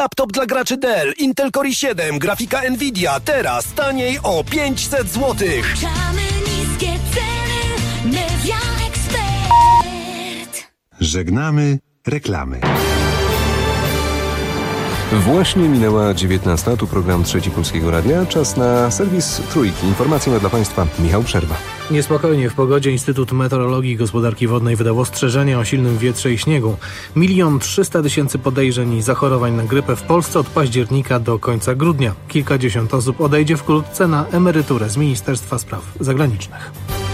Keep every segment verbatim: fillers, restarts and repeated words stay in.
Laptop dla graczy Dell, Intel Core i siedem, grafika Nvidia, teraz taniej o pięćset złotych. Niskie ceny, Media Expert. Żegnamy reklamy. Właśnie minęła dziewiętnasta, tu program Trzeci Polskiego Radia. Czas na serwis Trójki. Informacje ma dla Państwa Michał Przerwa. Niespokojnie w pogodzie. Instytut Meteorologii i Gospodarki Wodnej wydał ostrzeżenia o silnym wietrze i śniegu. Milion trzysta tysięcy podejrzeń i zachorowań na grypę w Polsce od października do końca grudnia. Kilkadziesiąt osób odejdzie wkrótce na emeryturę z Ministerstwa Spraw Zagranicznych.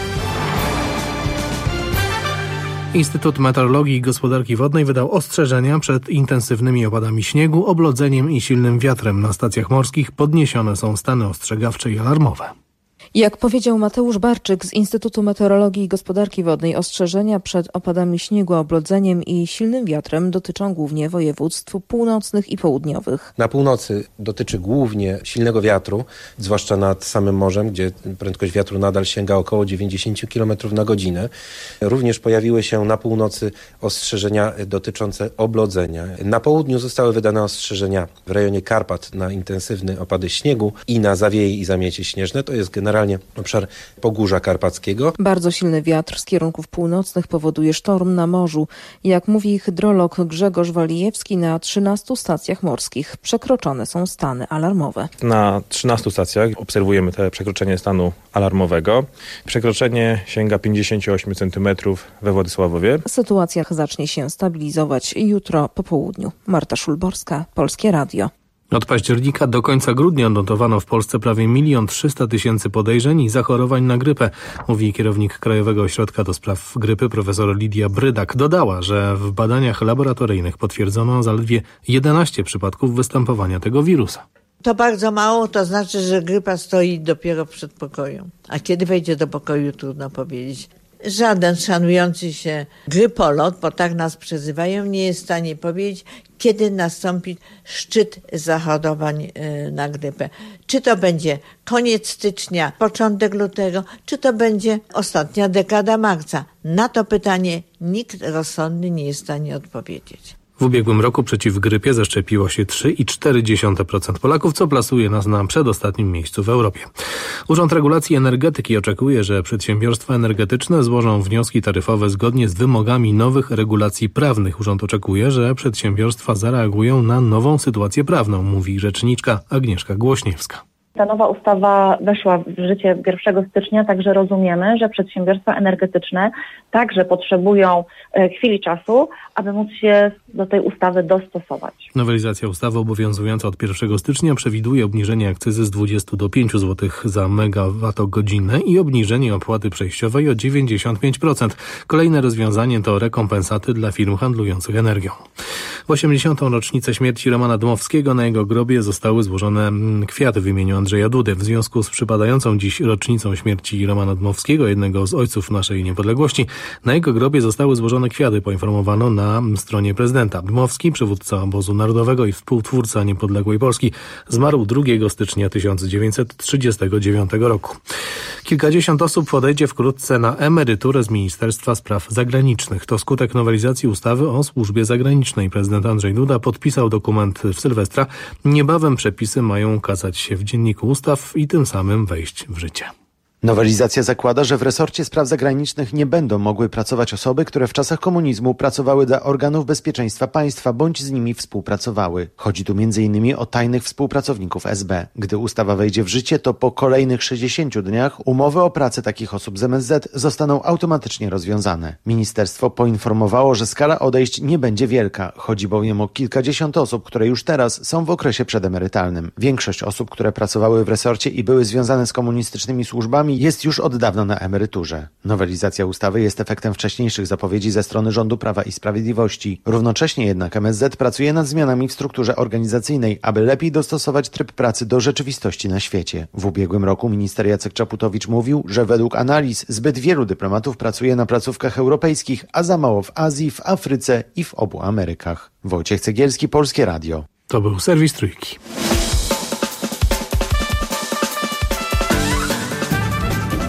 Instytut Meteorologii i Gospodarki Wodnej wydał ostrzeżenia przed intensywnymi opadami śniegu, oblodzeniem i silnym wiatrem. Na stacjach morskich podniesione są stany ostrzegawcze i alarmowe. Jak powiedział Mateusz Barczyk z Instytutu Meteorologii i Gospodarki Wodnej, ostrzeżenia przed opadami śniegu, oblodzeniem i silnym wiatrem dotyczą głównie województw północnych i południowych. Na północy dotyczy głównie silnego wiatru, zwłaszcza nad samym morzem, gdzie prędkość wiatru nadal sięga około dziewięćdziesiąt kilometrów na godzinę. Również pojawiły się na północy ostrzeżenia dotyczące oblodzenia. Na południu zostały wydane ostrzeżenia w rejonie Karpat na intensywne opady śniegu i na zawieje i zamiecie śnieżne. To jest generalnie obszar Pogórza Karpackiego. Bardzo silny wiatr z kierunków północnych powoduje sztorm na morzu. Jak mówi hydrolog Grzegorz Walijewski, na trzynastu stacjach morskich przekroczone są stany alarmowe. Na trzynastu stacjach obserwujemy te przekroczenie stanu alarmowego. Przekroczenie sięga pięćdziesiąt osiem centymetrów we Władysławowie. Sytuacja zacznie się stabilizować jutro po południu. Marta Szulborska, Polskie Radio. Od października do końca grudnia notowano w Polsce prawie milion trzysta tysięcy podejrzeń i zachorowań na grypę, mówi kierownik Krajowego Ośrodka do Spraw Grypy profesor Lidia Brydak. Dodała, że w badaniach laboratoryjnych potwierdzono zaledwie jedenaście przypadków występowania tego wirusa. To bardzo mało, to znaczy, że grypa stoi dopiero w przedpokoju. A kiedy wejdzie do pokoju, trudno powiedzieć. Żaden szanujący się grypolog, bo tak nas przezywają, nie jest w stanie powiedzieć, kiedy nastąpi szczyt zachorowań na grypę. Czy to będzie koniec stycznia, początek lutego, czy to będzie ostatnia dekada marca. Na to pytanie nikt rozsądny nie jest w stanie odpowiedzieć. W ubiegłym roku przeciw grypie zaszczepiło się trzy i cztery dziesiąte procent Polaków, co plasuje nas na przedostatnim miejscu w Europie. Urząd Regulacji Energetyki oczekuje, że przedsiębiorstwa energetyczne złożą wnioski taryfowe zgodnie z wymogami nowych regulacji prawnych. Urząd oczekuje, że przedsiębiorstwa zareagują na nową sytuację prawną, mówi rzeczniczka Agnieszka Głośniewska. Ta nowa ustawa weszła w życie pierwszego stycznia, także rozumiemy, że przedsiębiorstwa energetyczne także potrzebują chwili czasu, aby móc się do tej ustawy dostosować. Nowelizacja ustawy obowiązująca od pierwszego stycznia przewiduje obniżenie akcyzy z dwudziestu do pięciu złotych za megawattogodzinę i obniżenie opłaty przejściowej o dziewięćdziesiąt pięć procent. Kolejne rozwiązanie to rekompensaty dla firm handlujących energią. W osiemdziesiątą rocznicę śmierci Romana Dmowskiego na jego grobie zostały złożone kwiaty w imieniu Andrzeja Dudy. W związku z przypadającą dziś rocznicą śmierci Romana Dmowskiego, jednego z ojców naszej niepodległości, na jego grobie zostały złożone kwiaty, poinformowano na stronie prezydenta. Dmowski, przywódca obozu narodowego i współtwórca niepodległej Polski, zmarł drugiego stycznia tysiąc dziewięćset trzydziestego dziewiątego roku. Kilkadziesiąt osób odejdzie wkrótce na emeryturę z Ministerstwa Spraw Zagranicznych. To skutek nowelizacji ustawy o służbie zagranicznej. Prezydent Andrzej Duda podpisał dokument w Sylwestra. Niebawem przepisy mają ukazać się w Dzienniku Ustaw i tym samym wejść w życie. Nowelizacja zakłada, że w resorcie spraw zagranicznych nie będą mogły pracować osoby, które w czasach komunizmu pracowały dla organów bezpieczeństwa państwa bądź z nimi współpracowały. Chodzi tu między innymi o tajnych współpracowników S B. Gdy ustawa wejdzie w życie, to po kolejnych sześćdziesięciu dniach umowy o pracę takich osób z M S Z zostaną automatycznie rozwiązane. Ministerstwo poinformowało, że skala odejść nie będzie wielka. Chodzi bowiem o kilkadziesiąt osób, które już teraz są w okresie przedemerytalnym. Większość osób, które pracowały w resorcie i były związane z komunistycznymi służbami, jest już od dawna na emeryturze. Nowelizacja ustawy jest efektem wcześniejszych zapowiedzi ze strony rządu Prawa i Sprawiedliwości. Równocześnie jednak M S Z pracuje nad zmianami w strukturze organizacyjnej, aby lepiej dostosować tryb pracy do rzeczywistości na świecie. W ubiegłym roku minister Jacek Czaputowicz mówił, że według analiz zbyt wielu dyplomatów pracuje na placówkach europejskich, a za mało w Azji, w Afryce i w obu Amerykach. Wojciech Cegielski, Polskie Radio. To był serwis Trójki.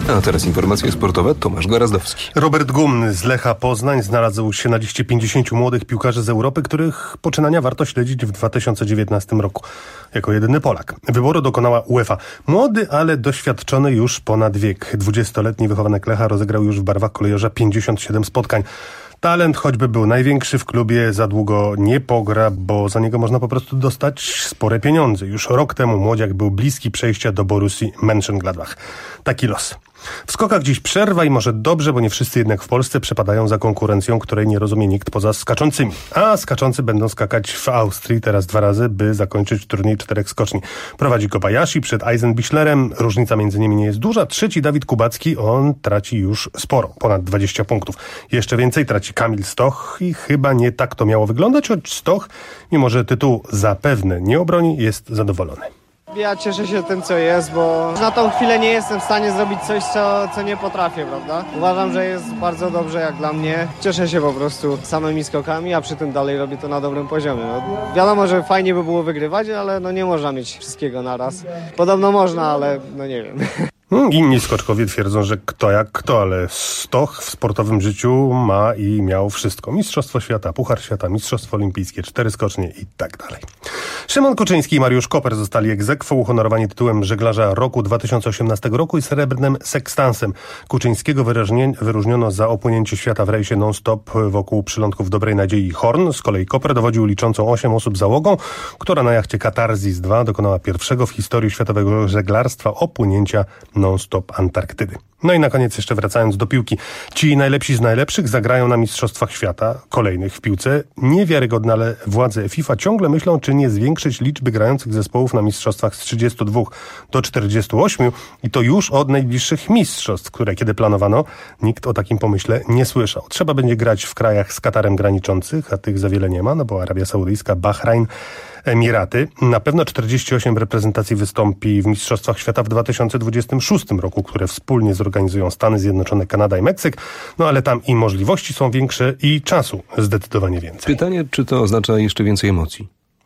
A teraz informacje sportowe. Tomasz Gorazdowski. Robert Gumny z Lecha Poznań znalazł się na liście pięćdziesięciu młodych piłkarzy z Europy, których poczynania warto śledzić w dwa tysiące dziewiętnastym roku. Jako jedyny Polak. Wyboru dokonała UEFA. Młody, ale doświadczony już ponad wiek. dwudziestoletni wychowanek Lecha rozegrał już w barwach kolejorza pięćdziesiąt siedem spotkań. Talent, choćby był największy w klubie, za długo nie pogra, bo za niego można po prostu dostać spore pieniądze. Już rok temu młodziak był bliski przejścia do Borussii Mönchengladbach. Taki los. W skokach dziś przerwa i może dobrze, bo nie wszyscy jednak w Polsce przepadają za konkurencją, której nie rozumie nikt poza skaczącymi. A skaczący będą skakać w Austrii teraz dwa razy, by zakończyć turniej czterech skoczni. Prowadzi Kobayashi przed Eisenbichlerem. Różnica między nimi nie jest duża. Trzeci Dawid Kubacki, on traci już sporo, ponad dwadzieścia punktów. Jeszcze więcej traci Kamil Stoch i chyba nie tak to miało wyglądać, choć Stoch, mimo że tytuł zapewne nie obroni, jest zadowolony. Ja cieszę się tym, co jest, bo na tą chwilę nie jestem w stanie zrobić coś, co, co nie potrafię, prawda? Uważam, że jest bardzo dobrze jak dla mnie. Cieszę się po prostu samymi skokami, a przy tym dalej robię to na dobrym poziomie. No, wiadomo, że fajnie by było wygrywać, ale no nie można mieć wszystkiego naraz. Podobno można, ale no nie wiem. Inni skoczkowie twierdzą, że kto jak kto, ale Stoch w sportowym życiu ma i miał wszystko. Mistrzostwo świata, Puchar Świata, Mistrzostwo Olimpijskie, cztery skocznie i tak dalej. Szymon Kuczyński i Mariusz Koper zostali ex aequo uhonorowani tytułem żeglarza roku dwa tysiące osiemnastego roku i srebrnym sekstansem. Kuczyńskiego wyróżniono za opłynięcie świata w rejsie non-stop wokół przylądków Dobrej Nadziei i Horn. Z kolei Koper dowodził liczącą osiem osób załogą, która na jachcie Katarzys dwa dokonała pierwszego w historii światowego żeglarstwa opłynięcia non-stop Antarktydy. No i na koniec jeszcze wracając do piłki. Ci najlepsi z najlepszych zagrają na Mistrzostwach Świata, kolejnych w piłce. Niewiarygodne, ale władze FIFA ciągle myślą, czy nie zwiększyć liczby grających zespołów na Mistrzostwach z trzydziestu dwóch do czterdziestu ośmiu i to już od najbliższych mistrzostw, które kiedy planowano, nikt o takim pomyśle nie słyszał. Trzeba będzie grać w krajach z Katarem graniczących, a tych za wiele nie ma, no bo Arabia Saudyjska, Bahrajn, Emiraty. Na pewno czterdzieści osiem reprezentacji wystąpi w Mistrzostwach Świata w dwa tysiące dwudziestym szóstym roku, które wspólnie zorganizują Stany Zjednoczone, Kanada i Meksyk. No ale tam i możliwości są większe i czasu zdecydowanie więcej. Pytanie, czy to oznacza jeszcze więcej emocji?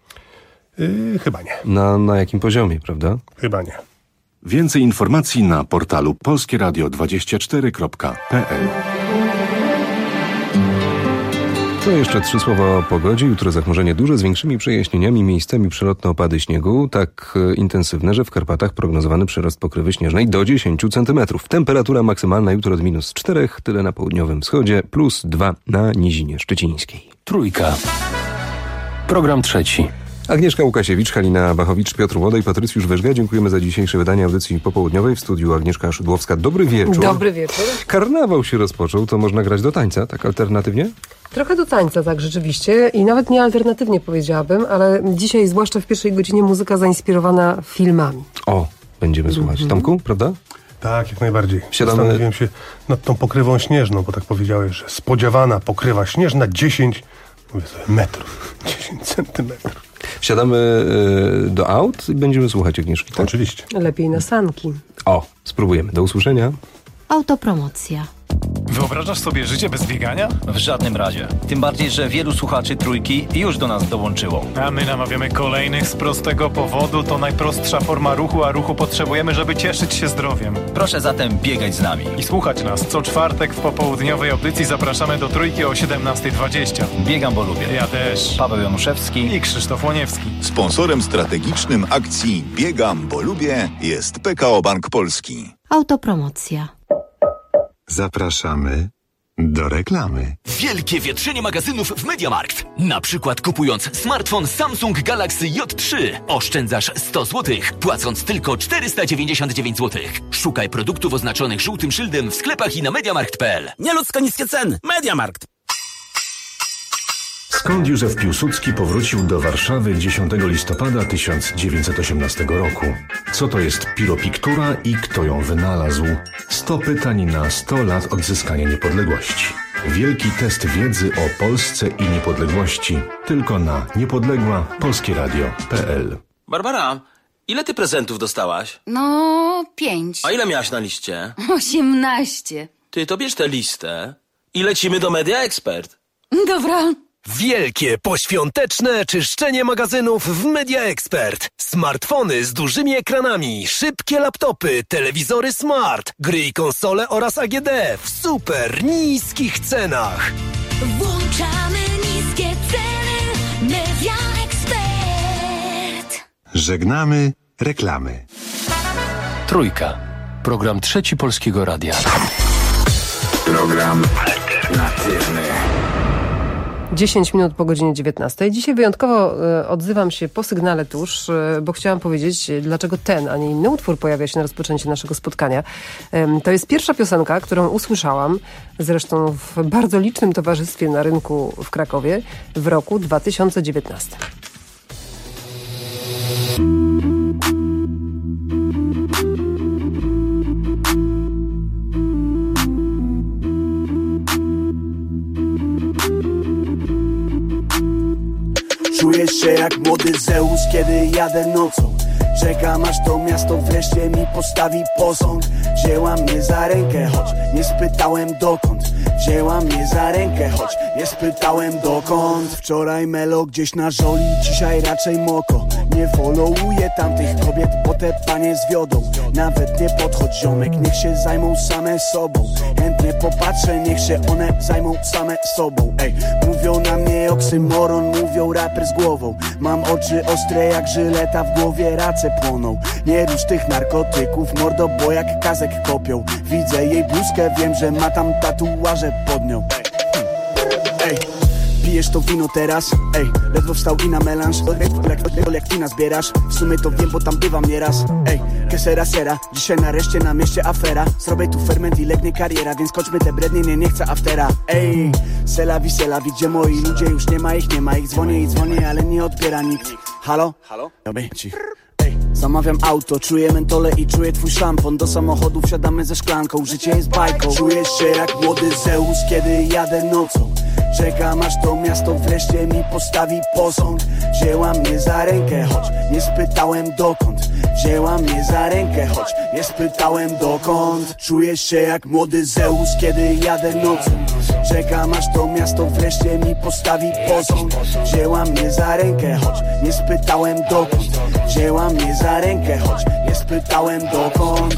Yy, chyba nie. Na, na jakim poziomie, prawda? Chyba nie. Więcej informacji na portalu polskie radio dwadzieścia cztery kropka p l. To jeszcze trzy słowa o pogodzie. Jutro zachmurzenie duże z większymi przejaśnieniami, miejscami przelotne opady śniegu, tak intensywne, że w Karpatach prognozowany przyrost pokrywy śnieżnej do dziesięciu centymetrów. Temperatura maksymalna jutro od minus czterech, tyle na południowym wschodzie, plus dwa na nizinie szczecińskiej. Trójka. Program trzeci. Agnieszka Łukasiewicz, Halina Bachowicz, Piotr Łoda i Patrycjusz Wyżga. Dziękujemy za dzisiejsze wydanie audycji popołudniowej. W studiu Agnieszka Szydłowska. Dobry wieczór. Dobry wieczór. Karnawał się rozpoczął, to można grać do tańca, tak alternatywnie? Trochę do tańca, tak, rzeczywiście. I nawet nie alternatywnie powiedziałabym, ale dzisiaj, zwłaszcza w pierwszej godzinie, muzyka zainspirowana filmami. O, będziemy mm-hmm. słuchać. Tomku, prawda? Tak, jak najbardziej. Siadamy... Zastanowiłem się nad tą pokrywą śnieżną, bo tak powiedziałeś, że spodziewana pokrywa śnieżna dziesięć mówię sobie, metrów, dziesięć centymetrów. Wsiadamy y, do aut i będziemy słuchać Agnieszki, tak? Oczywiście. Lepiej na sanki. O, spróbujemy. Do usłyszenia. Autopromocja. Wyobrażasz sobie życie bez biegania? W żadnym razie. Tym bardziej, że wielu słuchaczy Trójki już do nas dołączyło. A my namawiamy kolejnych z prostego powodu. To najprostsza forma ruchu, a ruchu potrzebujemy, żeby cieszyć się zdrowiem. Proszę zatem biegać z nami. I słuchać nas. Co czwartek w popołudniowej audycji zapraszamy do Trójki o siedemnasta dwadzieścia. Biegam, bo lubię. Ja też. Paweł Januszewski i Krzysztof Łoniewski. Sponsorem strategicznym akcji Biegam, bo lubię jest P K O Bank Polski. Autopromocja. Zapraszamy do reklamy. Wielkie wietrzenie magazynów w MediaMarkt. Na przykład kupując smartfon Samsung Galaxy J trzy oszczędzasz sto złotych, płacąc tylko czterysta dziewięćdziesiąt dziewięć złotych. Szukaj produktów oznaczonych żółtym szyldem w sklepach i na mediamarkt kropka p l. Nieludzko niskie ceny. MediaMarkt. Skąd Józef Piłsudski powrócił do Warszawy dziesiątego listopada tysiąc dziewięćset osiemnastego roku? Co to jest piropiktura i kto ją wynalazł? sto pytań na sto lat odzyskania niepodległości. Wielki test wiedzy o Polsce i niepodległości. Tylko na niepodległa polskie radio kropka p l. Barbara, ile ty prezentów dostałaś? No, pięć. A ile miałaś na liście? Osiemnaście. Ty to bierz tę listę i lecimy do Media Expert. Dobra. Wielkie, poświąteczne czyszczenie magazynów w Media Expert. Smartfony z dużymi ekranami, szybkie laptopy, telewizory smart, gry i konsole oraz A G D w super niskich cenach. Włączamy niskie ceny. Media Expert. Żegnamy reklamy. Trójka. Program Trzeci Polskiego Radia. Program alternatywny. dziesięć minut po godzinie dziewiętnastej. Dzisiaj wyjątkowo e, odzywam się po sygnale tuż, e, bo chciałam powiedzieć, dlaczego ten, a nie inny utwór pojawia się na rozpoczęcie naszego spotkania. E, to jest pierwsza piosenka, którą usłyszałam, zresztą w bardzo licznym towarzystwie na rynku w Krakowie w roku dwa tysiące dziewiętnastym. Czujesz się jak młody Zeus, kiedy jadę nocą. Czekam aż to miasto wreszcie mi postawi posąg. Wzięła mnie za rękę, choć nie spytałem dokąd. Wzięła mnie za rękę, choć nie spytałem dokąd. Wczoraj melo gdzieś na żoli, dzisiaj raczej moko. Nie followuję tamtych kobiet, bo te panie zwiodą. Nawet nie podchodź ziomek, niech się zajmą same sobą. Chętnie popatrzę, niech się one zajmą same sobą. Ej, mówią na mnie oksymoron, mówią raper z głową. Mam oczy ostre jak żyleta, w głowie race płoną. Nie rusz tych narkotyków, mordo, bo jak kazek kopią. Widzę jej bluzkę, wiem, że ma tam tatuaże pod nią. Ej, pijesz to wino teraz? Ej, ledwo wstał i na melanż. Jak wina zbierasz? W sumie to wiem, bo tam bywam nieraz. Ej, que sera sera, dzisiaj nareszcie na mieście afera. Zrobię tu ferment i legnie kariera, więc kończmy te brednie, nie, nie chcę aftera. Ej, selawi, selawi, gdzie moi ludzie? Już nie ma ich, nie ma ich. Dzwonię i dzwonię, ale nie odbiera nikt. Halo? Halo? Dobra, cich. Zamawiam auto, czuję mentole i czuję twój szampon. Do samochodu wsiadamy ze szklanką, życie jest bajką. Czujesz się jak młody Zeus, kiedy jadę nocą. Czekam aż to miasto wreszcie mi postawi posąg. Wzięła mnie za rękę, choć nie spytałem dokąd. Wzięła mnie za rękę, choć nie spytałem dokąd. Czujesz się jak młody Zeus, kiedy jadę nocą. Czekam aż to miasto wreszcie mi postawi posąg. Wzięła mnie za rękę, choć nie spytałem dokąd. Wzięła mnie za rękę, choć nie spytałem dokąd.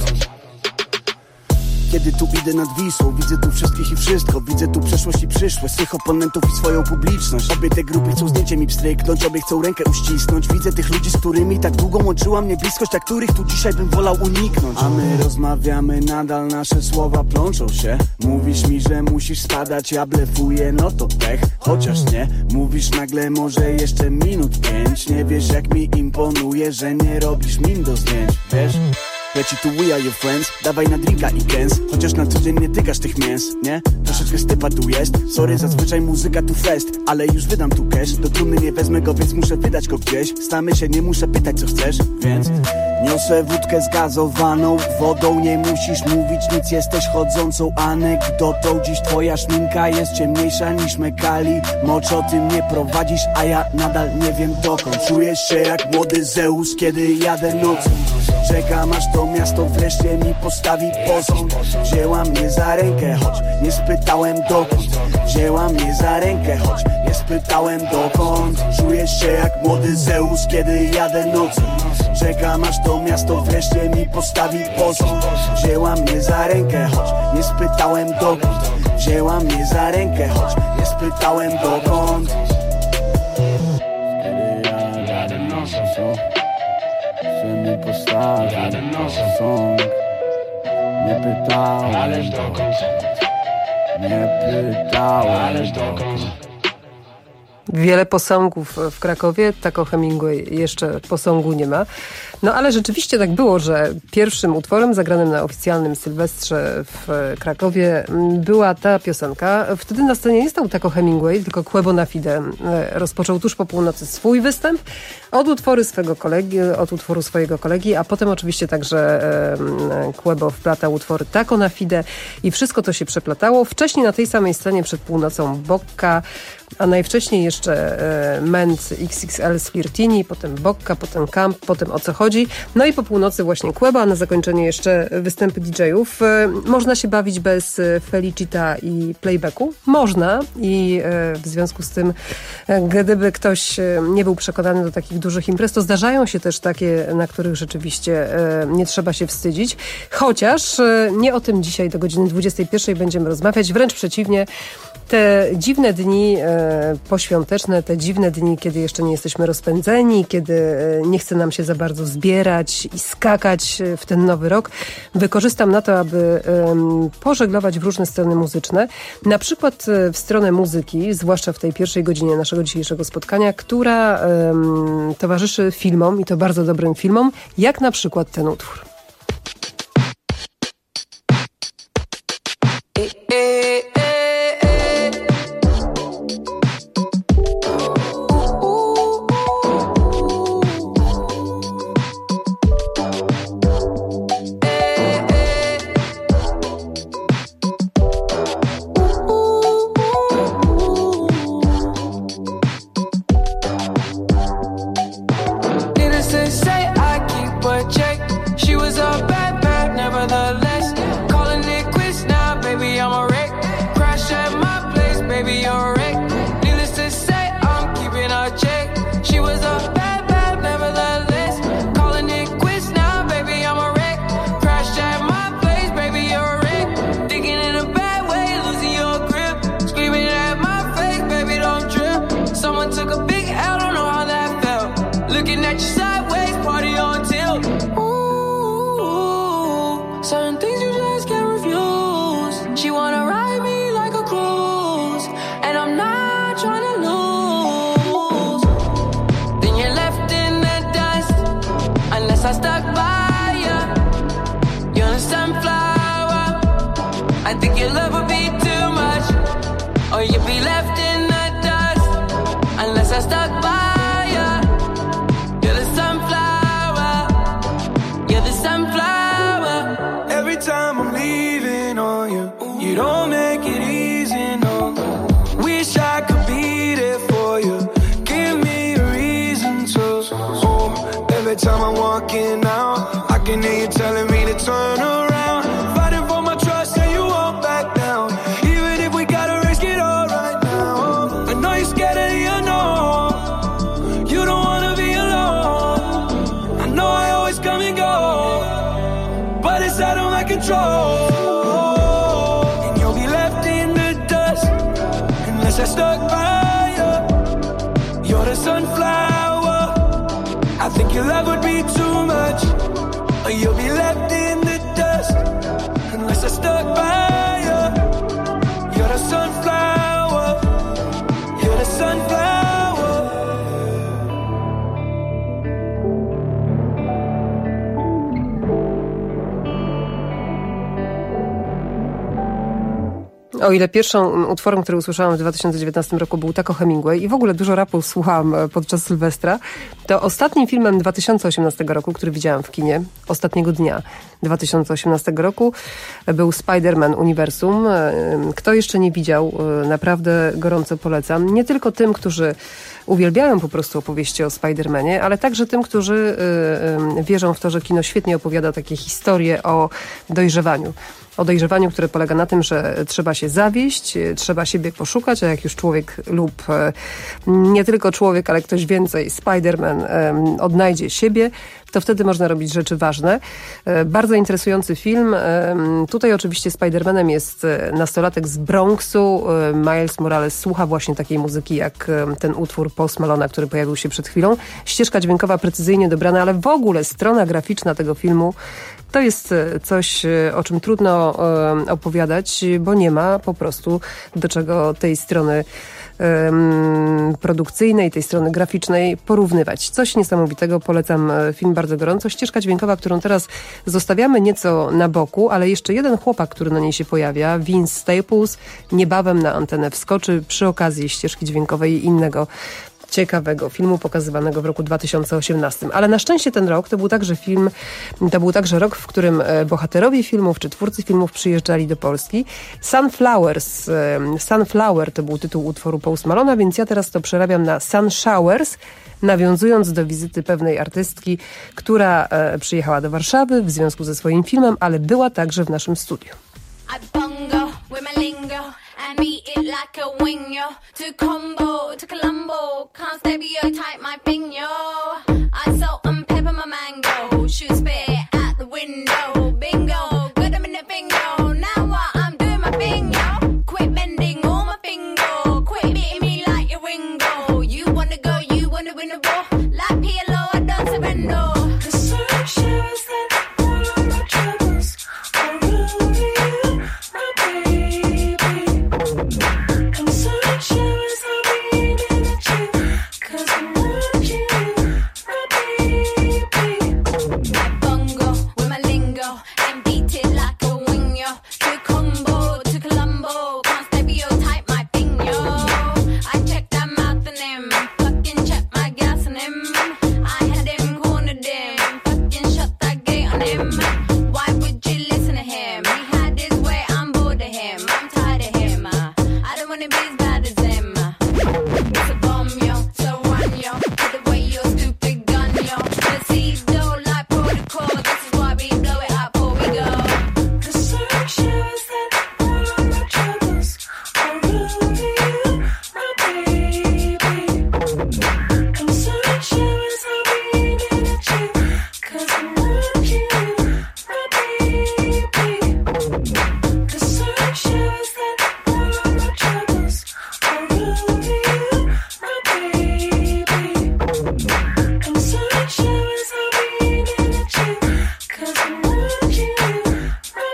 Kiedy tu idę nad Wisłą, widzę tu wszystkich i wszystko. Widzę tu przeszłość i przyszłość, swych oponentów i swoją publiczność. Obie te grupy chcą zdjęcie mi pstryknąć, obie chcą rękę uścisnąć. Widzę tych ludzi, z którymi tak długo łączyła mnie bliskość, a których tu dzisiaj bym wolał uniknąć. A my rozmawiamy, nadal nasze słowa plączą się. Mówisz mi, że musisz spadać, ja blefuję, no to pech. Chociaż nie, mówisz nagle może jeszcze minut pięć. Nie wiesz jak mi imponuje, że nie robisz min do zdjęć, wiesz? Leci tu we are your friends, dawaj na drinka i kęs. Chociaż na co dzień nie tykasz tych mięs, nie? Troszeczkę stypa tu jest, sorry, zazwyczaj muzyka tu fest. Ale już wydam tu cash, do trumny nie wezmę go, więc muszę wydać go gdzieś. Znamy się, nie muszę pytać co chcesz, więc niosę wódkę zgazowaną wodą. Nie musisz mówić nic, jesteś chodzącą anegdotą. Dziś twoja szminka jest ciemniejsza niż Mekali. Mocz o tym nie prowadzisz, a ja nadal nie wiem dokąd. Czujesz się jak młody Zeus, kiedy jadę nocą. Czekam aż to miasto wreszcie mi postawi posąg. Wzięła mnie za rękę, choć nie spytałem dokąd. Wzięła mnie za rękę, choć nie spytałem dokąd. Czujesz się jak młody Zeus, kiedy jadę nocą. Czekam aż to miasto wreszcie mi postawi posąg. Wzięła mnie za rękę, choć nie spytałem dokąd. Wzięła mnie za rękę, choć nie spytałem dokąd. Kiedy jadę nocą, mi postawi posąg. Nie pytałem, ależ dokąd. Nie pytałem, ależ dokąd. Wiele posągów w Krakowie, tak o Hemingway jeszcze posągu nie ma. No ale rzeczywiście tak było, że pierwszym utworem zagranym na oficjalnym Sylwestrze w Krakowie była ta piosenka. Wtedy na scenie nie stał Taco Hemingway, tylko Quebo na Fide rozpoczął tuż po północy swój występ od utworu swojego kolegi, od utworu swojego kolegi, a potem oczywiście także Quebo wplatał utwory Taco na Fide i wszystko to się przeplatało. Wcześniej na tej samej scenie przed północą Bocca a najwcześniej jeszcze e, Ment X X L Squirtini, potem Bocca, potem Camp, potem O co chodzi. No i po północy właśnie Queba, a na zakończenie jeszcze występy didżejów. E, można się bawić bez Felicita i playbacku? Można i e, w związku z tym, e, gdyby ktoś e, nie był przekonany do takich dużych imprez, to zdarzają się też takie, na których rzeczywiście e, nie trzeba się wstydzić. Chociaż e, nie o tym dzisiaj do godziny dwudziestej pierwszej będziemy rozmawiać, wręcz przeciwnie. Te dziwne dni e, poświąteczne, te dziwne dni, kiedy jeszcze nie jesteśmy rozpędzeni, kiedy e, nie chce nam się za bardzo zbierać i skakać w ten nowy rok, wykorzystam na to, aby e, pożeglować w różne strony muzyczne. Na przykład e, w stronę muzyki, zwłaszcza w tej pierwszej godzinie naszego dzisiejszego spotkania, która e, towarzyszy filmom i to bardzo dobrym filmom, jak na przykład ten utwór. O ile pierwszą utworem, który usłyszałam w dwa tysiące dziewiętnastym roku był Taco Hemingway i w ogóle dużo rapu słuchałam podczas Sylwestra, to ostatnim filmem dwa tysiące osiemnastego roku, który widziałam w kinie, ostatniego dnia dwa tysiące osiemnastego roku, był Spider-Man Uniwersum. Kto jeszcze nie widział, naprawdę gorąco polecam. Nie tylko tym, którzy uwielbiają po prostu opowieści o Spider-Manie, ale także tym, którzy wierzą w to, że kino świetnie opowiada takie historie o dojrzewaniu. O dojrzewaniu, które polega na tym, że trzeba się zawieść, trzeba siebie poszukać, a jak już człowiek lub nie tylko człowiek, ale ktoś więcej, Spider-Man odnajdzie siebie, to wtedy można robić rzeczy ważne. Bardzo interesujący film. Tutaj oczywiście Spider-Manem jest nastolatek z Bronxu. Miles Morales słucha właśnie takiej muzyki jak ten utwór Post Malona, który pojawił się przed chwilą. Ścieżka dźwiękowa precyzyjnie dobrana, ale w ogóle strona graficzna tego filmu to jest coś, o czym trudno opowiadać, bo nie ma po prostu do czego tej strony produkcyjnej, tej strony graficznej porównywać. Coś niesamowitego, polecam film bardzo gorąco. Ścieżka dźwiękowa, którą teraz zostawiamy nieco na boku, ale jeszcze jeden chłopak, który na niej się pojawia, Vince Staples, niebawem na antenę wskoczy przy okazji ścieżki dźwiękowej i innego ciekawego filmu pokazywanego w roku dwa tysiące osiemnastym. Ale na szczęście ten rok to był także film, to był także rok, w którym bohaterowie filmów czy twórcy filmów przyjeżdżali do Polski. Sunflowers, Sunflower to był tytuł utworu Post Malona, więc ja teraz to przerabiam na Sun Showers, nawiązując do wizyty pewnej artystki, która e, przyjechała do Warszawy w związku ze swoim filmem, ale była także w naszym studiu. I bongo with my lingo and beat it like a wingo. To combo, to Colombo, can't stereotype my thing, yo. I salt and pepper my mango, shoot spit at the window, bingo, good I'm in the bingo. Now what I'm doing my thing, yo. Quit bending all my finger, quit beating me like your Ringo. You wanna go, you wanna win the war, like P L O, I don't surrender. The sun shows that all of my troubles are really you, my baby. And sun shows I'm beating at you, 'cause I'm watching you, my baby. I bongo with my lingo and beat it like a wingo. To combo, to Colombo, can't stereotype my thing, yo. I checked that mouth and him, fucking check my gas on him. I had him cornered him, fucking shut that gate on him. Why would you listen to him? He had his way, I'm bored of him, I'm tired of him. uh, I don't wanna be as bad as him. It's a bomb, yo, so run, yo. Put away your stupid gun, yo. The seeds don't like protocol, this is why we blow it up before we go. The sun shows that all of my troubles are really you, my baby. And sun shows I'm beating at you, 'cause I'm watching you, my baby. The sun shows that all of my troubles are really you, my baby. And sun shows I'm beating at you, 'cause I'm watching you, my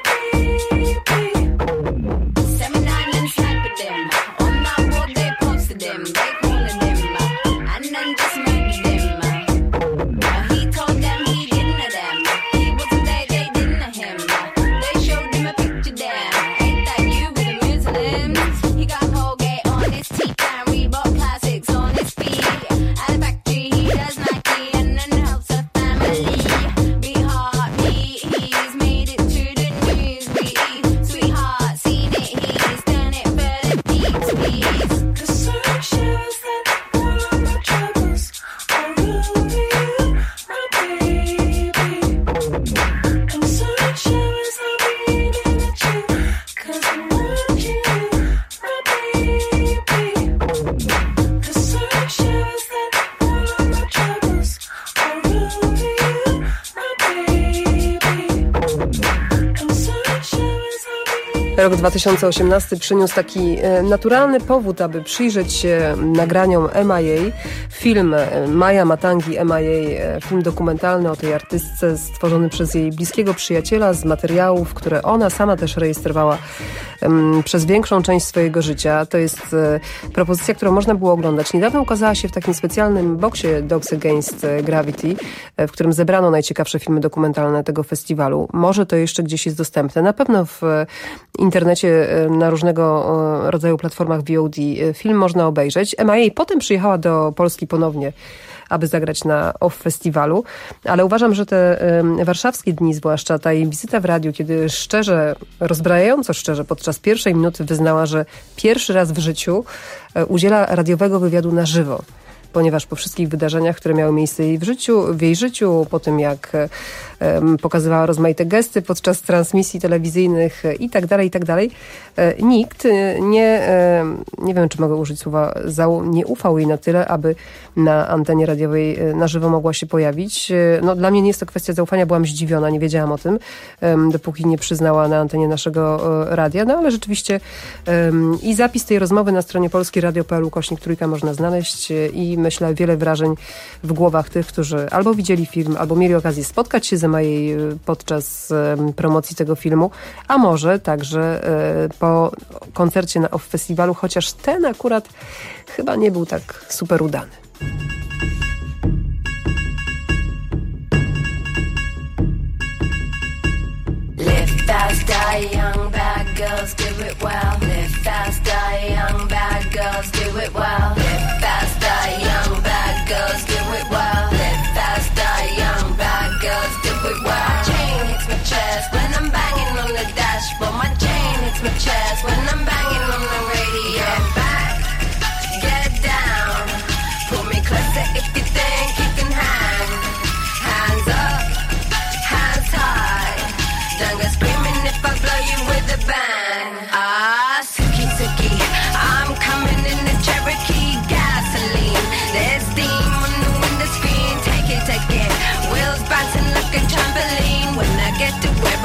baby. Seven Island sniped them, on that wall they posted them, they cornered them, and then just murdered them. He told them he didn't know them, he wasn't there, they didn't know him. They showed him a picture there, ain't that you with the Muslims? He got Colgate on his teeth and Reebok classics on his feet. At the factory he does Nike and then helps the family. Be hard, me, he's made it to the news. We sweetheart, seen it, he's done it for the peeps, please. The sun shows that all of my troubles are really you, my baby. And sun shows I'm beating at you, 'cause I'm watching you, my baby. The sun shows that all of my troubles are really you, my baby. And sun shows I'm beating. Rok dwa tysiące osiemnasty przyniósł taki e, naturalny powód, aby przyjrzeć się nagraniom M I A. Film e, Maya Matangi M I A, e, film dokumentalny o tej artystce stworzony przez jej bliskiego przyjaciela z materiałów, które ona sama też rejestrowała em, przez większą część swojego życia. To jest e, propozycja, którą można było oglądać. Niedawno ukazała się w takim specjalnym boksie Dogs Against Gravity, e, w którym zebrano najciekawsze filmy dokumentalne tego festiwalu. Może to jeszcze gdzieś jest dostępne. Na pewno w e, internecie, e, na różnego e, rodzaju platformach V O D e, film można obejrzeć. M I A potem przyjechała do Polski ponownie, aby zagrać na O F F festiwalu, ale uważam, że te y, warszawskie dni, zwłaszcza ta jej wizyta w radiu, kiedy szczerze, rozbrajająco szczerze, podczas pierwszej minuty wyznała, że pierwszy raz w życiu y, udziela radiowego wywiadu na żywo. Ponieważ po wszystkich wydarzeniach, które miały miejsce jej w życiu, w jej życiu, po tym jak um, pokazywała rozmaite gesty podczas transmisji telewizyjnych i tak dalej, i tak dalej, nikt nie, nie wiem, czy mogę użyć słowa, nie ufał jej na tyle, aby na antenie radiowej na żywo mogła się pojawić. No, dla mnie nie jest to kwestia zaufania, byłam zdziwiona, nie wiedziałam o tym, dopóki nie przyznała na antenie naszego radia, no ale rzeczywiście i zapis tej rozmowy na stronie polskieradio kropka p l ukośnik trójka można znaleźć i myślę, wiele wrażeń w głowach tych, którzy albo widzieli film, albo mieli okazję spotkać się z M I A podczas promocji tego filmu, a może także po koncercie na O F F festiwalu, chociaż ten akurat chyba nie był tak super udany. Live fast, die young, bad girls do it well. Live fast, die young, bad girls do it well. Live fast, die young,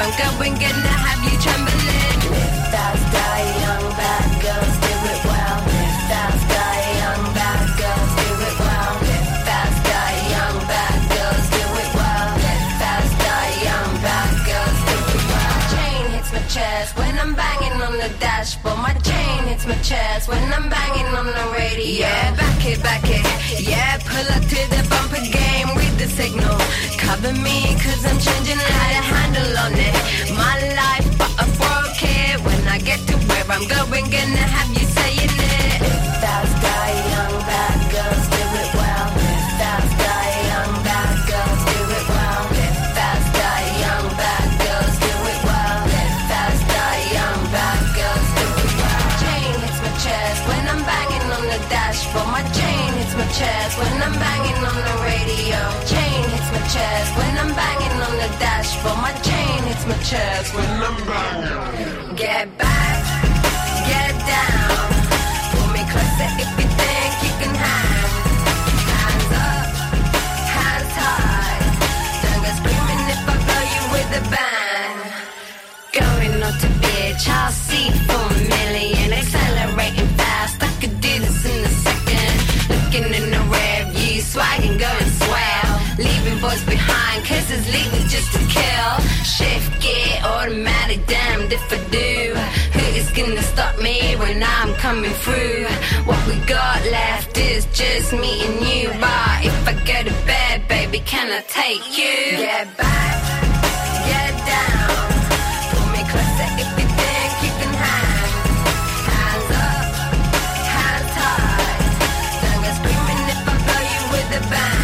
I'm going, gonna have you trembling. Lift that sky, young bad girls, do it well. Lift that sky, young bad girls, do it well. Lift that sky, young bad girls, do it well. Lift that sky, young bad girls, do it well. Chain hits my chest when I'm banging on the dashboard. My chain hits my chest when I'm banging on the radio. Yeah, back it, back it. Yeah, pull up to the bumper game. Read the signal. Cover me, cause I'm changing how to handle on it. My life, but I broke it. When I get to where I'm going, gonna have you saying it. If that's die, young bad girls, do it well. If that's die, young bad girls, do it well. If that's die, young bad girls, do it well. If that's die, young bad girls, do it well. Chain hits my chest when I'm banging on the dashboard. My chain hits my chest when I'm banging on the radio. Chain hits my chest when I'm banging on the dashboard. My chain hits my chest when I'm banging. Get back, get down. Pull me closer if you think you can hang. Hands up, hands high. Don't go screaming if I blow you with a bang. Going up to bitch, I'll see for a million. Accelerating fast, I could do this in a second. Looking in the rear view, swagging, going swell. Leaving boys behind, cause it's leaving just to kill. Shift gear, automatic, damned if I do. Who is gonna stop me when I'm coming through? What we got left is just me and you. But if I go to bed, baby, can I take you? Get back, get down. Pull me closer if you think you can hang. Hands up, hands high. Don't go screaming if I blow you with a bang.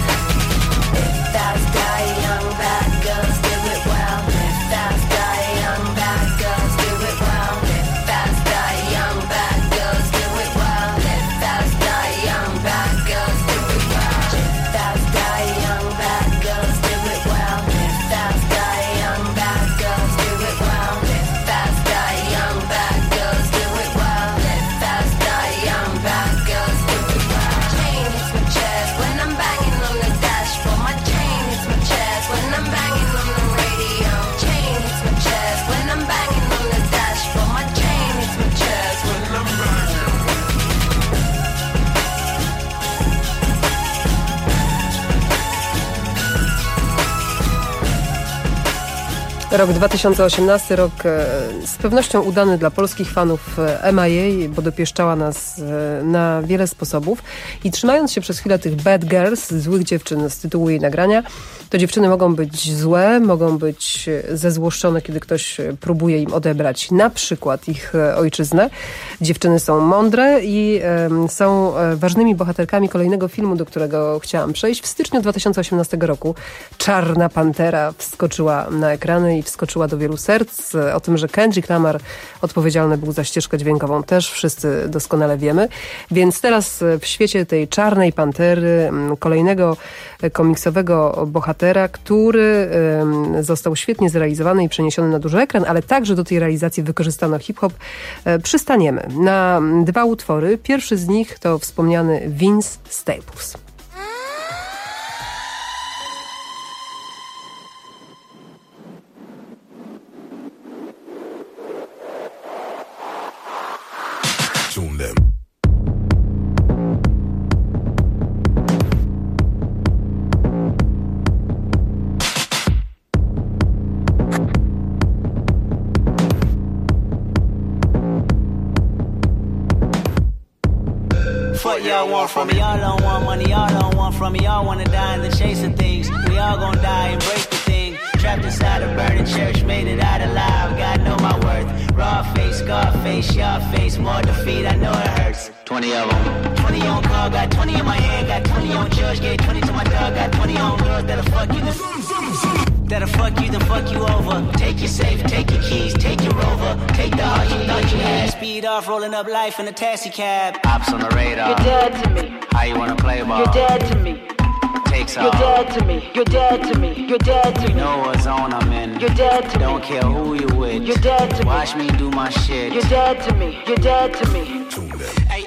If that's die, young bad girls, do it well. If that's die, young bad girls, do it well. If that's die, young bad girls, do it well. If that's die, young bad girls, do it well. If that's die, young bad girls, do it well. If that's die, young bad girls, do it well. If that's die, young bad girls, do it well. If that's die, young bad girls, do it well. Chain hits my chest when I'm banging on the dashboard. My chain hits my chest when I'm banging on the radio. Chain hits my chest when I'm banging on the dashboard. My chain hits my chest when I'm banging. Rok dwa tysiące osiemnasty, rok z pewnością udany dla polskich fanów M I A, bo dopieszczała nas na wiele sposobów. I trzymając się przez chwilę tych bad girls, złych dziewczyn z tytułu jej nagrania, to dziewczyny mogą być złe, mogą być zezłoszczone, kiedy ktoś próbuje im odebrać na przykład ich ojczyznę. Dziewczyny są mądre i um, są ważnymi bohaterkami kolejnego filmu, do którego chciałam przejść. W styczniu dwa tysiące osiemnastego roku Czarna Pantera wskoczyła na ekrany i wskoczyła do wielu serc. O tym, że Kendrick Lamar odpowiedzialny był za ścieżkę dźwiękową, też wszyscy doskonale wiemy. Więc teraz w świecie tej Czarnej Pantery, kolejnego komiksowego bohatera, który został świetnie zrealizowany i przeniesiony na duży ekran, ale także do tej realizacji wykorzystano hip-hop, przystaniemy na dwa utwory. Pierwszy z nich to wspomniany Vince Staples. What y'all want from me? Y'all don't want money, y'all don't want from me. Y'all wanna die in the chase of things. We all gonna die and break the thing. Trapped inside a burning church, made it out alive. God know my worth. Raw face, scar face, y'all face. More defeat, I know it hurts. Twenty of them. Twenty on call, got twenty in my hand. Got twenty on judge, gave twenty to my dog. Got twenty on girls that'll fuck you. That'll fuck you, then fuck you over. Take your safe, take your keys, take your rover. Take the heart you thought you had. Speed off, rolling up life in a taxi cab. Ops on the radar. You're dead to me. How you wanna play ball? You're dead to me. Takes You're off. dead to me. You're dead to me. You're dead to You me. know what zone I'm in. You're dead to me. Don't care who you with. You're dead to me. Watch me do my shit. You're dead to me. You're dead to me. Hey,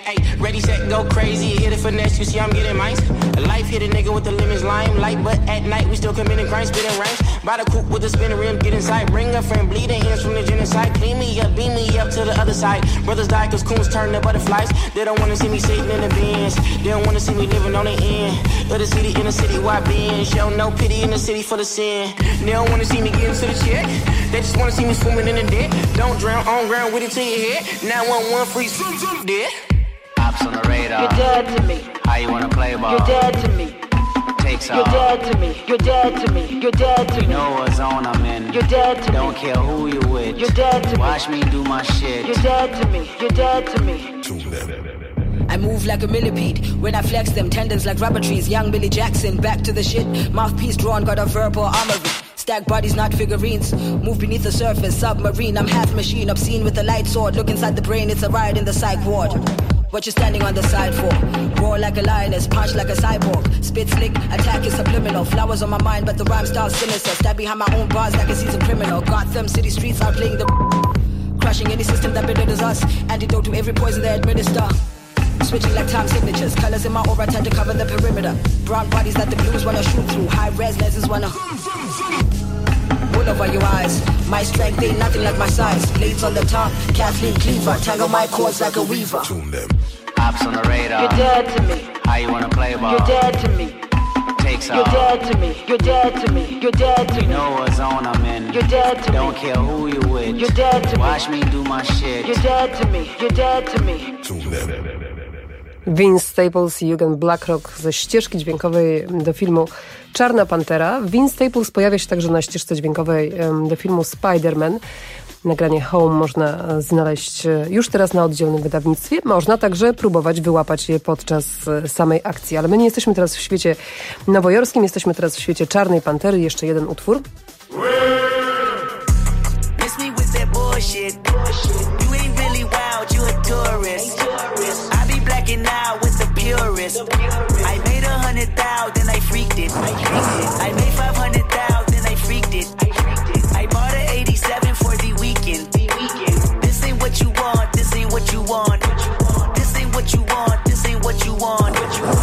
Ay, ready, set, go crazy. Hit it finesse, you see I'm getting mice. Life hit a nigga with the lemons, lime light, but at night we still committing crimes, spitting rhymes. By the coupe with the spinning rim, get inside. Bring a friend, bleeding hands from the genocide. Clean me up, beam me up to the other side. Brothers die cause coons turn to butterflies. They don't wanna see me sitting in the bins. They don't wanna see me living on the end of the city in the city where I been. Show no pity in the city full of sin. They don't wanna see me getting to the check. They just wanna see me swimming in the debt. Don't drown on ground with it to your head. nine one one free zoom zoom dead. Ops on the radar. You're dead to me. How you wanna play ball? You're dead to me. Takes You're off. dead to me. You're dead to me. You're dead to You me. know what zone I'm in. You're dead to me. Don't care who you with. You're dead to me. Watch me do my shit. You're dead to me. You're dead to me. I move like a millipede when I flex them tendons like rubber trees. Young Billy Jackson, back to the shit. Mouthpiece drawn, got a verbal armory. Stack bodies, not figurines. Move beneath the surface, submarine. I'm half machine, obscene with a light sword. Look inside the brain, it's a riot in the psych ward. What you standing on the side for? Roar like a lioness, punch like a cyborg. Spit slick, attack is subliminal. Flowers on my mind, but the rhyme style sinister. Stab behind my own bars like a seasoned criminal. Gotham City streets are playing the crushing any system that belittles us. Antidote to every poison they administer. Switching like time signatures. Colors in my aura tend to cover the perimeter. Brown bodies that the blues wanna shoot through. High res lenses wanna wool over your eyes. My strength ain't nothing like my size. Blades on the tongue, Kathleen Cleaver. Tangle my cords like a weaver. Ops on the radar. You're dead to me. How you wanna play ball? You're dead to me. Takes You're off. dead to me. You're dead to me. You're dead to You me. know what zone I'm in. You're dead to me. Don't care who you with. You're dead to me. Watch me do my shit. You're dead to me. You're dead to me. Vince Staples i Eugen Blackrock ze ścieżki dźwiękowej do filmu Czarna Pantera. Vince Staples pojawia się także na ścieżce dźwiękowej do filmu Spider-Man. Nagranie Home można znaleźć już teraz na oddzielnym wydawnictwie. Można także próbować wyłapać je podczas samej akcji. Ale my nie jesteśmy teraz w świecie nowojorskim, jesteśmy teraz w świecie Czarnej Pantery. Jeszcze jeden utwór. Miss me with that bullshit. You ain't really wild, you a tourist. I be blacking out with the purist. I made a hundred thousand, then I freaked it. I made five hundred thousand, then I freaked it. I bought an eighty-seven for the weekend. This ain't what you want, this ain't what you want. This ain't what you want, this ain't what you want.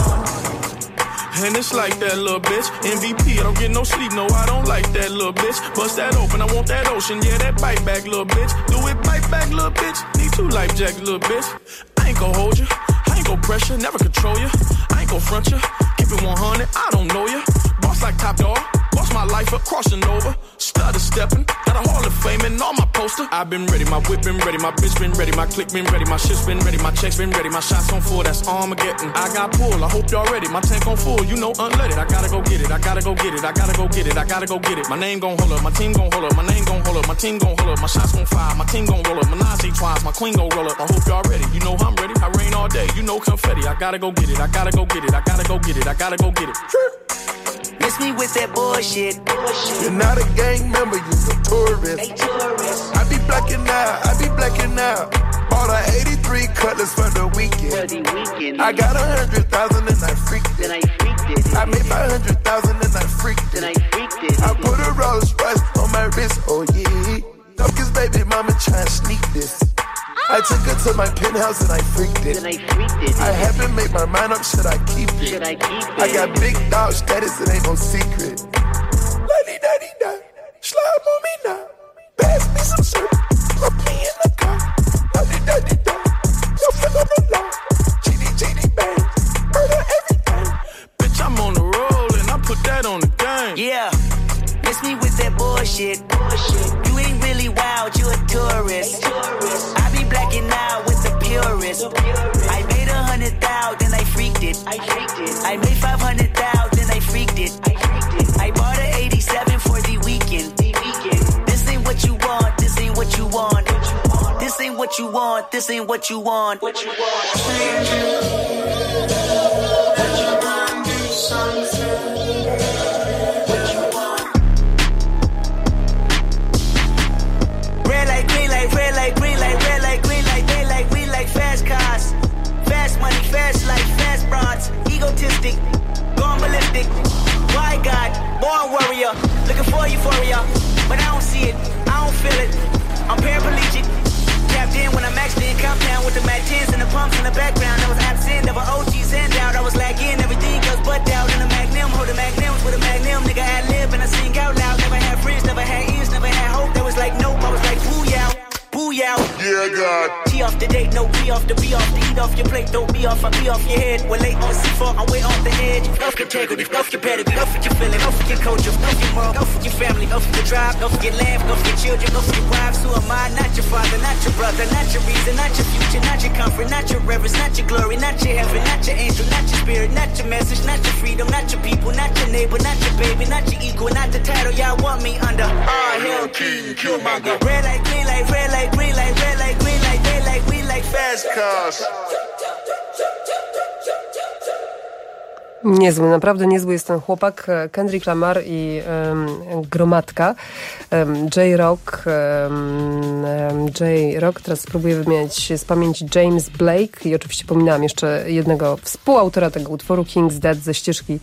And it's like that little bitch. M V P, I don't get no sleep, no, I don't like that little bitch. Bust that open, I want that ocean, yeah, that bite back, little bitch. Do it, bite back, little bitch. Need two life jackets, little bitch. I ain't gon' hold you, I ain't gon' pressure, never control you. I ain't gon' front you, keep it one hundred, I don't know you. Boss like Top Dog, boss my life up, crossing over. Stutter stepping, got a Hall of Fame and all my poster. I've been ready, my whip been ready, my bitch been ready, my click been ready, my shit's been ready, my checks been ready, my shots on full, that's Armageddon. I got pull, I hope y'all ready, my tank on full, you know unleaded. I gotta go get it, I gotta go get it, I gotta go get it, I gotta go get it. My name gon' hold up, my team gon' hold up, my name gon' hold up, my team gon' hold up, my shots gon' fire, my team gon' roll up, my Nazi twice, my queen gon' roll up. I hope y'all ready, you know I'm ready, I rain all day, you know confetti. I gotta go get it, I gotta go get it, I gotta go get it, I gotta go get it. Miss me with that bullshit. You're not a gang member, you're a tourist. I be blacking out, I be blacking out. Bought a eighty-three Cutlass for the weekend. I got a hundred thousand and I freaked it. I made five hundred thousand and I freaked it. I put a Rolls Royce on my wrist, oh yeah. Don't kiss baby mama try and sneak this. I took her to my penthouse and I freaked it. I, freaked it. I haven't made my mind up, should I keep it? Should I keep it? I got big dog status, it ain't no secret. La-di-da-di-da, slime on me now. Pass me some syrup, put me in the car. La-di-da-di-da, no feel on the law. G D G D bang, murder everything. Bitch, I'm on the roll and I put that on the game. Yeah, miss me with that bullshit. bullshit. You ain't really wild, you a tourist. I be blacking out with the purist. I made a hundred thousand, then I freaked it. I made five hundred thousand, then I freaked it. I bought an eighty-seven for the weekend. This ain't what you want, this ain't what you want. This ain't what you want, this ain't what you want. What you want? Red light, green light, red light, green light, red light, green light, they like, we like fast cars. Fast money, fast life, fast bronze. Egotistic, gone ballistic. Why God, born warrior, looking for euphoria. But I don't see it, I don't feel it. I'm paraplegic, tapped in when I maxed in. Compound with the Mac tens and the pumps in the background. I was absent, never O Gs in doubt. I was lagging, everything goes but doubt. In the Magnum, holding Magnums with a Magnum. Nigga ad lib and I sing out loud. Never had friends, never had ears, never had hope. That was like nope, I was like booyah. Booyah. Yeah, God. T off the date, no B off the B off the eat off your plate, don't be off, I be off your head. When late on C four, I'm way off the edge. Off your integrity, off your pedigree, off your feeling, off your culture, off your moral, off your family, off your tribe, off your land, off your children, off your wives. Who am I? Not your father, not your brother, not your reason, not your future, not your comfort, not your reverence, not your glory, not your heaven, not your angel, not your spirit, not your message, not your freedom, not your people, not your neighbor, not your baby, not your equal, not the title y'all want me under. All hell, king, Killmonger. Red light, green light, red light, green light, red light, green light, they like, we like fast cars. Niezły, naprawdę niezły jest ten chłopak. Kendrick Lamar i um, gromadka. Um, J-Rock. Um, J-Rock. Teraz spróbuję wymieniać z pamięci James Blake i oczywiście pominałam jeszcze jednego współautora tego utworu, King's Dead, ze ścieżki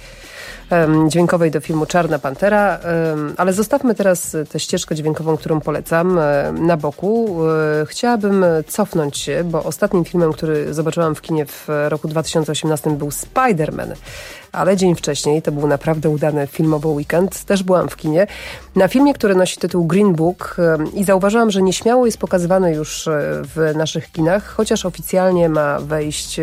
um, dźwiękowej do filmu Czarna Pantera. Um, ale zostawmy teraz tę ścieżkę dźwiękową, którą polecam, um, na boku. Um, chciałabym cofnąć się, bo ostatnim filmem, który zobaczyłam w kinie w roku dwa tysiące osiemnastym był Spider-Man. Ale dzień wcześniej, to był naprawdę udany filmowo weekend, też byłam w kinie, na filmie, który nosi tytuł Green Book i zauważyłam, że nieśmiało jest pokazywany już w naszych kinach, chociaż oficjalnie ma wejść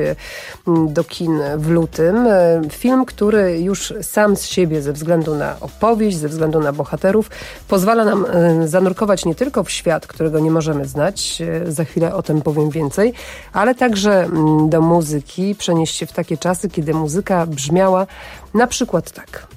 do kin w lutym. Film, który już sam z siebie, ze względu na opowieść, ze względu na bohaterów, pozwala nam zanurkować nie tylko w świat, którego nie możemy znać, za chwilę o tym powiem więcej, ale także do muzyki, przenieść się w takie czasy, kiedy muzyka brzmiała na przykład tak.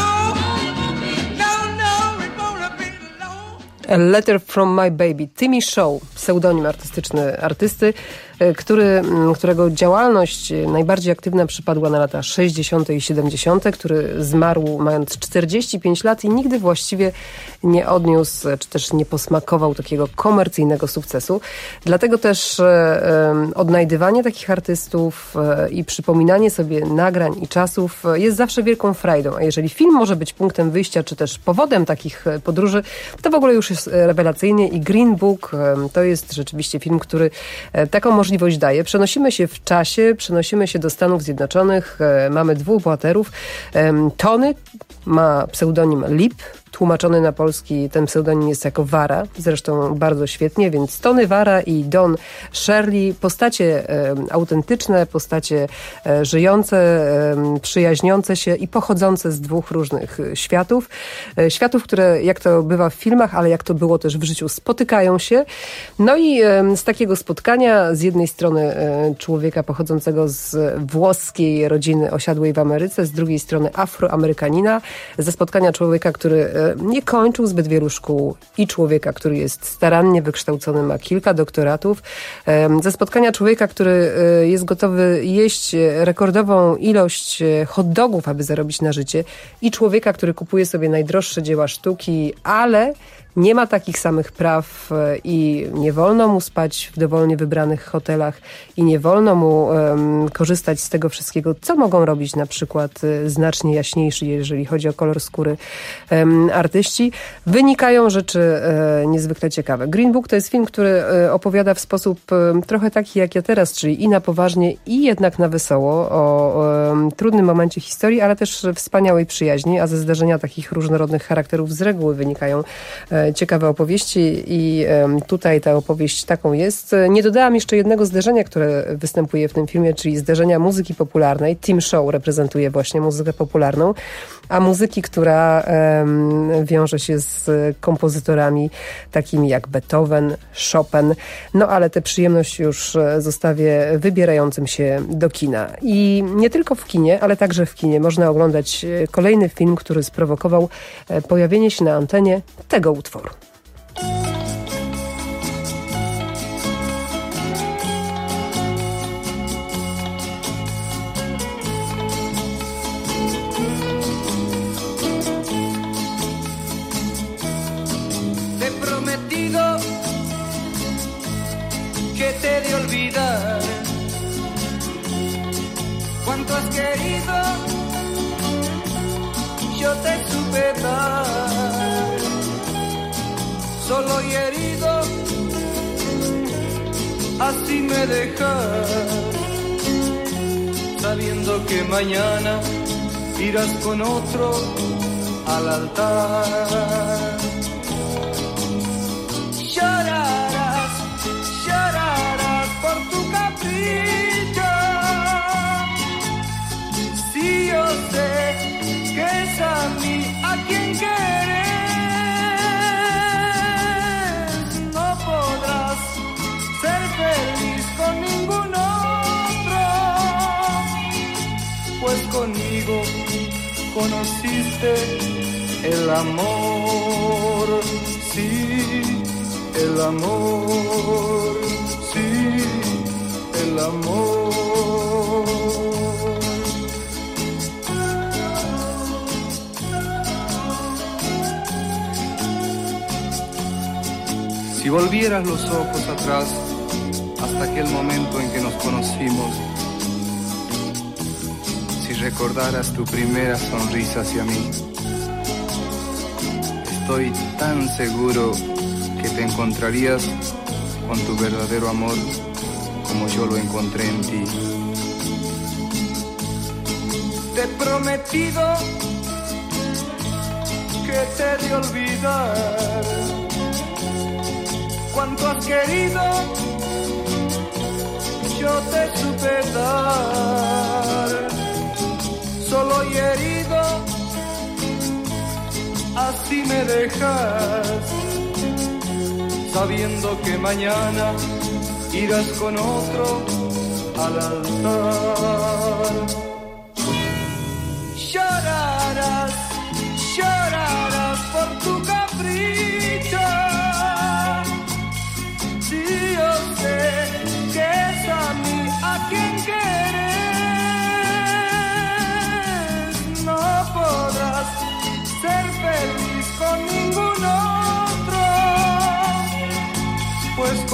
A Letter from My Baby. Timmy Shaw, pseudonim artystyczny artysty, który, którego działalność najbardziej aktywna przypadła na lata sześćdziesiąte i siedemdziesiąte, który zmarł mając czterdzieści pięć lat i nigdy właściwie nie odniósł, czy też nie posmakował takiego komercyjnego sukcesu. Dlatego też e, odnajdywanie takich artystów e, i przypominanie sobie nagrań i czasów jest zawsze wielką frajdą. A jeżeli film może być punktem wyjścia, czy też powodem takich podróży, to w ogóle już jest rewelacyjnie i Green Book e, to jest rzeczywiście film, który e, taką możliwość daje. Przenosimy się w czasie, przenosimy się do Stanów Zjednoczonych, e, mamy dwóch bohaterów. E, Tony ma pseudonim Lip, tłumaczony na polski ten pseudonim jest jako Wara, zresztą bardzo świetnie, więc Tony Wara i Don Shirley, postacie e, autentyczne, postacie e, żyjące, e, przyjaźniące się i pochodzące z dwóch różnych światów. E, światów, które jak to bywa w filmach, ale jak to było też w życiu, spotykają się. No i e, z takiego spotkania z jednej strony e, człowieka pochodzącego z włoskiej rodziny osiadłej w Ameryce, z drugiej strony Afroamerykanina, ze spotkania człowieka, który nie kończył zbyt wielu szkół i człowieka, który jest starannie wykształcony, ma kilka doktoratów, ze spotkania człowieka, który jest gotowy jeść rekordową ilość hot dogów, aby zarobić na życie, i człowieka, który kupuje sobie najdroższe dzieła sztuki, ale nie ma takich samych praw i nie wolno mu spać w dowolnie wybranych hotelach i nie wolno mu um, korzystać z tego wszystkiego, co mogą robić na przykład znacznie jaśniejsi, jeżeli chodzi o kolor skóry, um, artyści. Wynikają rzeczy e, niezwykle ciekawe. Green Book to jest film, który e, opowiada w sposób e, trochę taki jak ja teraz, czyli i na poważnie, i jednak na wesoło o e, trudnym momencie historii, ale też wspaniałej przyjaźni, a ze zdarzenia takich różnorodnych charakterów z reguły wynikają e, ciekawe opowieści i tutaj ta opowieść taką jest. Nie dodałam jeszcze jednego zderzenia, które występuje w tym filmie, czyli zderzenia muzyki popularnej. Tim Shaw reprezentuje właśnie muzykę popularną, a muzyki, która um, wiąże się z kompozytorami takimi jak Beethoven, Chopin. No ale tę przyjemność już zostawię wybierającym się do kina. I nie tylko w kinie, ale także w kinie można oglądać kolejny film, który sprowokował pojawienie się na antenie tego utworu. Te he prometido que te he de olvidar. Cuánto has querido, yo te supe dar. Solo y herido, así me dejas, sabiendo que mañana irás con otro al altar. Llorarás, llorarás por tu capricho, si yo sé que es a mí a quien quieres. Feliz con ningún otro, pues conmigo conociste el amor, sí, el amor, sí, el amor. Si volvieras los ojos atrás hasta aquel momento en que nos conocimos, si recordaras tu primera sonrisa hacia mí, estoy tan seguro que te encontrarías con tu verdadero amor como yo lo encontré en ti. Te he prometido que te he de olvidar. Cuánto has querido, yo te supe dar. Solo y herido, así me dejas, sabiendo que mañana irás con otro al altar. Llorarás, llorarás por tu capricho, si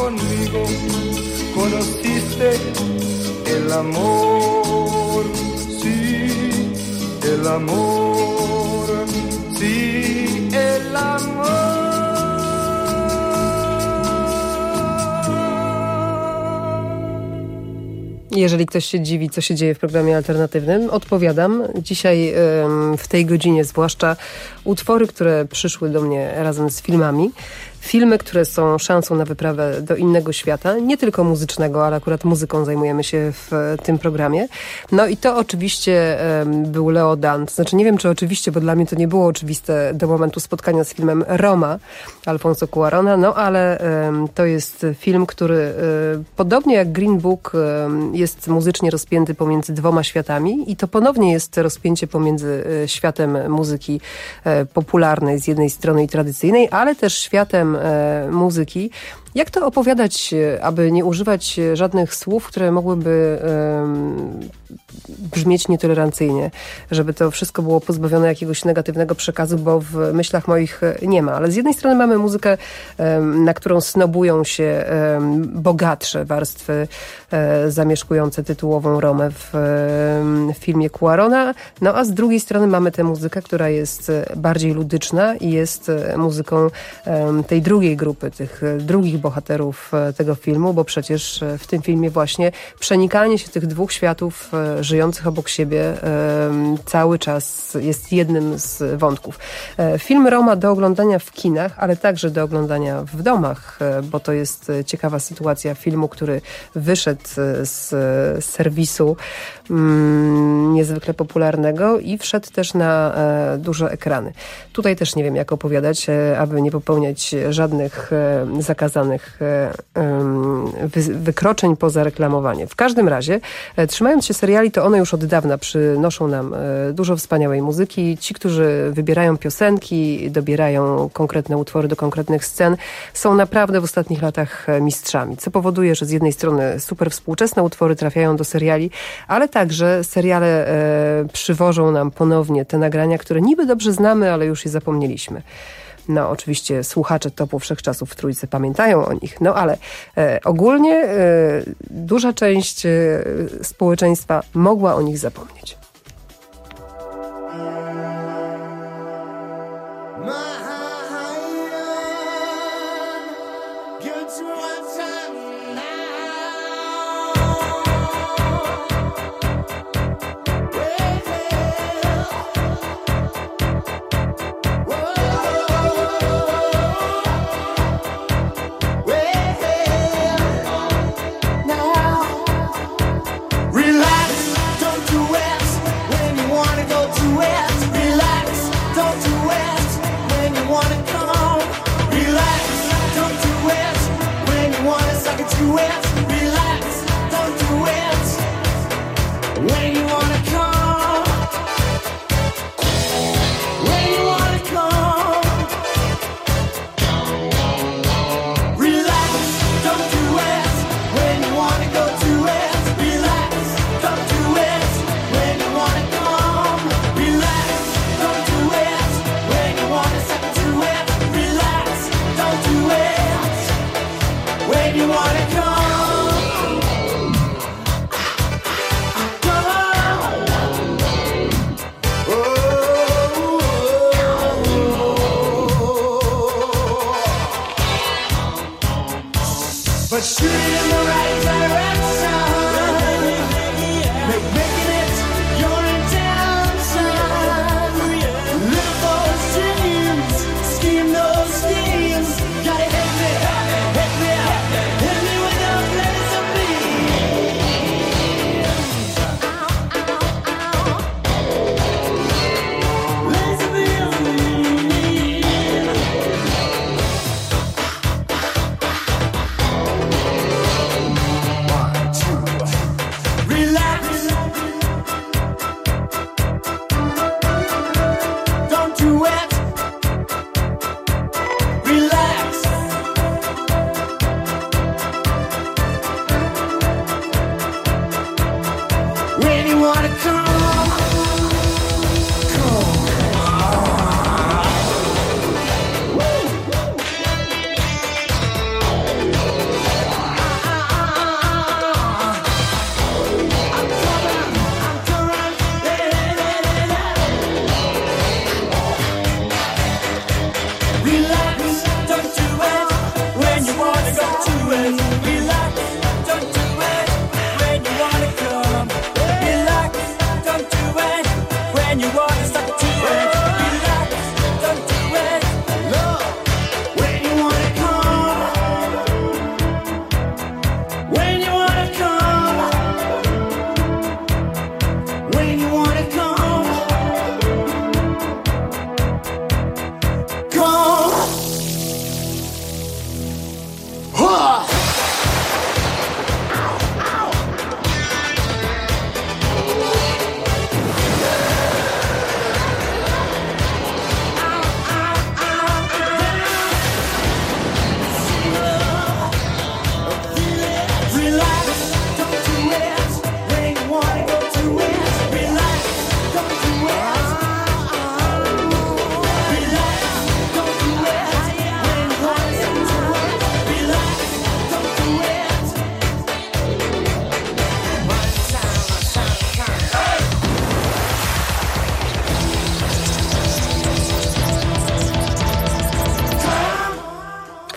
conmigo, conociste el amor, sí, el amor, sí, el amor. Jeżeli ktoś się dziwi, co się dzieje w programie alternatywnym, odpowiadam. Dzisiaj w tej godzinie zwłaszcza utwory, które przyszły do mnie razem z filmami. Filmy, które są szansą na wyprawę do innego świata, nie tylko muzycznego, ale akurat muzyką zajmujemy się w tym programie. No i to oczywiście um, był Leo Dan. Znaczy nie wiem, czy oczywiście, bo dla mnie to nie było oczywiste do momentu spotkania z filmem Roma Alfonso Cuarona, no ale um, to jest film, który um, podobnie jak Green Book um, jest muzycznie rozpięty pomiędzy dwoma światami i to ponownie jest rozpięcie pomiędzy um, światem muzyki um, popularnej z jednej strony i tradycyjnej, ale też światem muzyki. Jak to opowiadać, aby nie używać żadnych słów, które mogłyby um, brzmieć nietolerancyjnie, żeby to wszystko było pozbawione jakiegoś negatywnego przekazu, bo w myślach moich nie ma. Ale z jednej strony mamy muzykę, um, na którą snobują się um, bogatsze warstwy um, zamieszkujące tytułową Romę w, um, w filmie Cuarona, no a z drugiej strony mamy tę muzykę, która jest bardziej ludyczna i jest muzyką um, tej drugiej grupy, tych drugich bohaterów tego filmu, bo przecież w tym filmie właśnie przenikanie się tych dwóch światów żyjących obok siebie cały czas jest jednym z wątków. Film Roma do oglądania w kinach, ale także do oglądania w domach, bo to jest ciekawa sytuacja filmu, który wyszedł z serwisu niezwykle popularnego i wszedł też na duże ekrany. Tutaj też nie wiem, jak opowiadać, aby nie popełniać żadnych zakazanych wykroczeń poza reklamowanie. W każdym razie, trzymając się seriali, to one już od dawna przynoszą nam dużo wspaniałej muzyki. Ci, którzy wybierają piosenki, dobierają konkretne utwory do konkretnych scen, są naprawdę w ostatnich latach mistrzami, co powoduje, że z jednej strony super współczesne utwory trafiają do seriali, ale także seriale e, przywożą nam ponownie te nagrania, które niby dobrze znamy, ale już je zapomnieliśmy. No oczywiście słuchacze Topu Wszechczasów w Trójce pamiętają o nich, no ale e, ogólnie e, duża część e, społeczeństwa mogła o nich zapomnieć.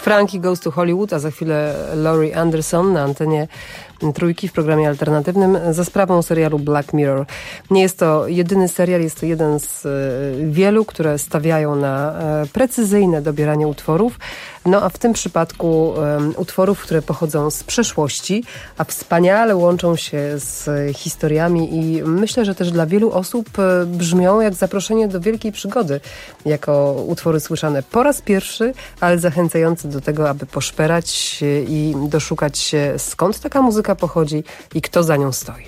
Frankie Goes to Hollywood, a za chwilę Laurie Anderson na antenie Trójki w programie alternatywnym za sprawą serialu Black Mirror. Nie jest to jedyny serial, jest to jeden z wielu, które stawiają na precyzyjne dobieranie utworów. No a w tym przypadku um, utworów, które pochodzą z przeszłości, a wspaniale łączą się z historiami i myślę, że też dla wielu osób brzmią jak zaproszenie do wielkiej przygody, jako utwory słyszane po raz pierwszy, ale zachęcające do tego, aby poszperać i doszukać się, skąd taka muzyka pochodzi i kto za nią stoi.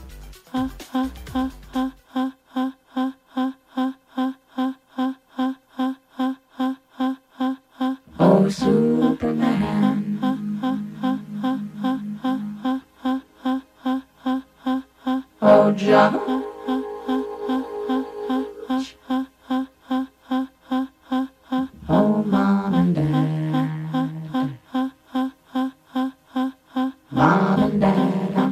Oh, Superman. Oh, John. Oh, Mom and Dad. Mom and Dad.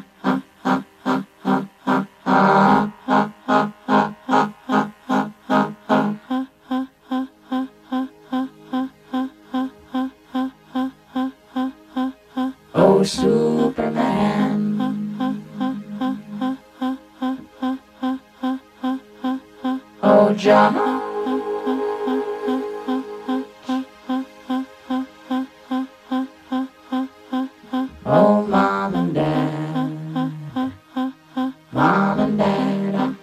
Oh, Superman. Oh, John. Oh, Mom and Dad. Mom and Dad.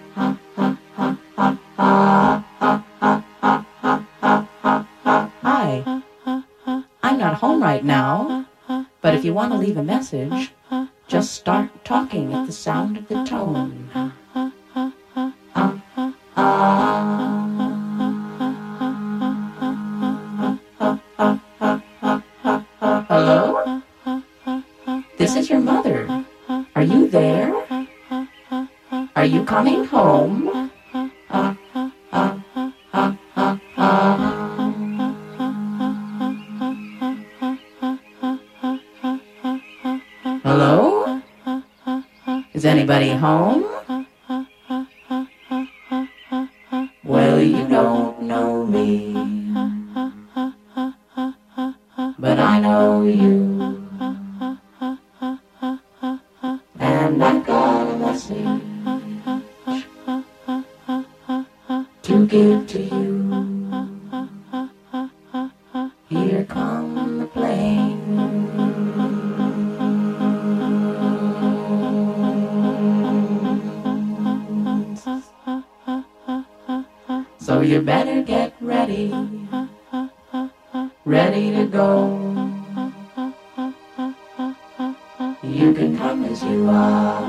Hi. I'm not home right now, but if you want to leave a message, just start talking at the sound of the tone. Hello? This is your mother. Are you there? Are you coming home? Hello? Is anybody home? Well, you don't know me, but I know you, and I've got a message to give to you. Here come the planes, so you better get ready, ready to go. You can come as you are,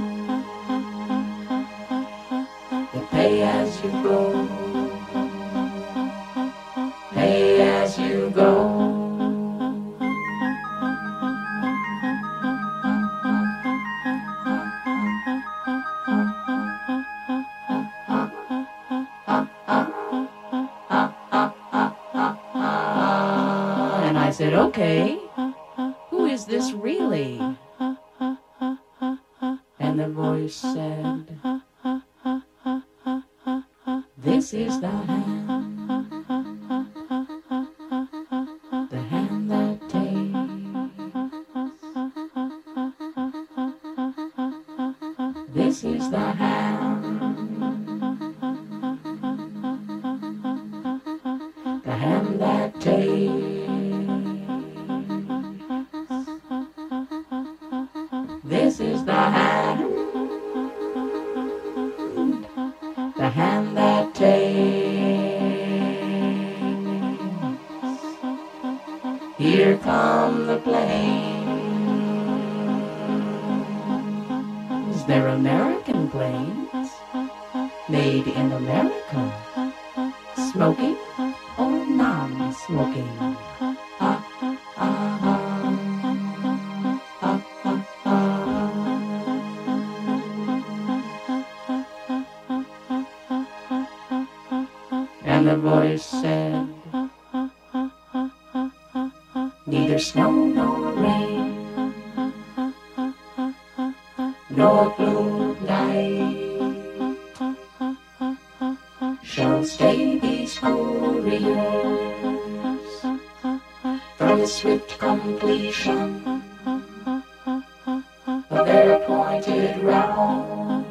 you pay as you go, pay as you go. And I said, okay, who is this really? And the voice said, this is the hand, the hand that takes. This is the hand, the hand that takes. This is the hand, the hand that takes. Here come the planes. They're American planes, made in America. Smoking or non-smoking? And the voice said, neither snow nor rain, nor blue night shall stay these cool years the swift completion of their appointed round.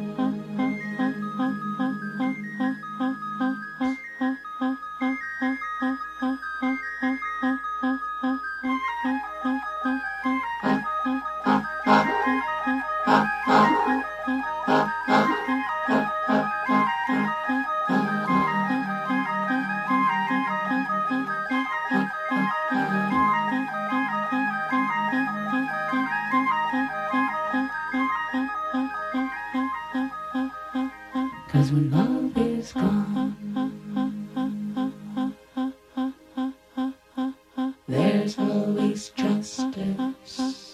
Cause when love is gone, there's always justice.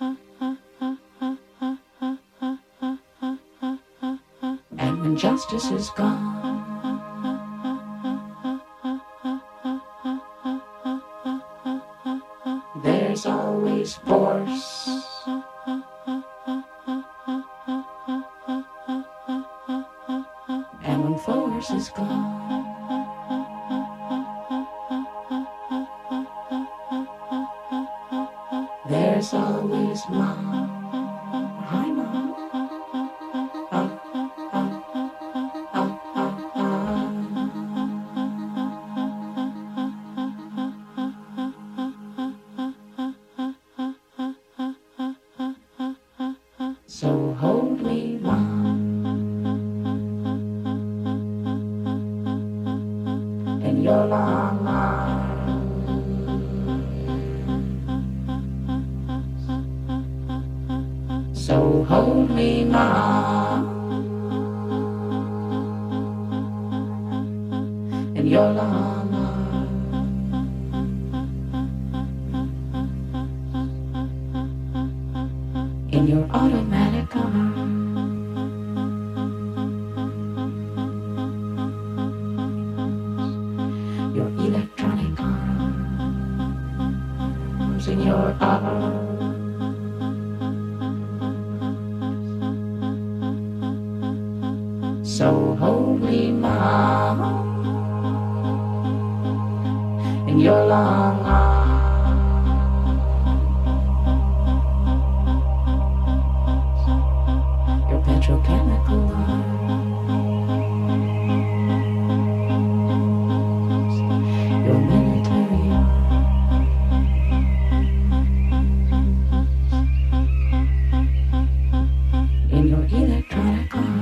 And when justice is gone, there's always force. And when force is gone, there's always mom. Hi, mom. Oh, oh, oh, oh, oh. So hold me, mom. In your long arms, so hold me, mom, in your long arms, in your automatic arms. Your electronic arms, in your arms. So hold me, mom, in your long arms. Your petrochemical arms, your military arms, in your electronic arms.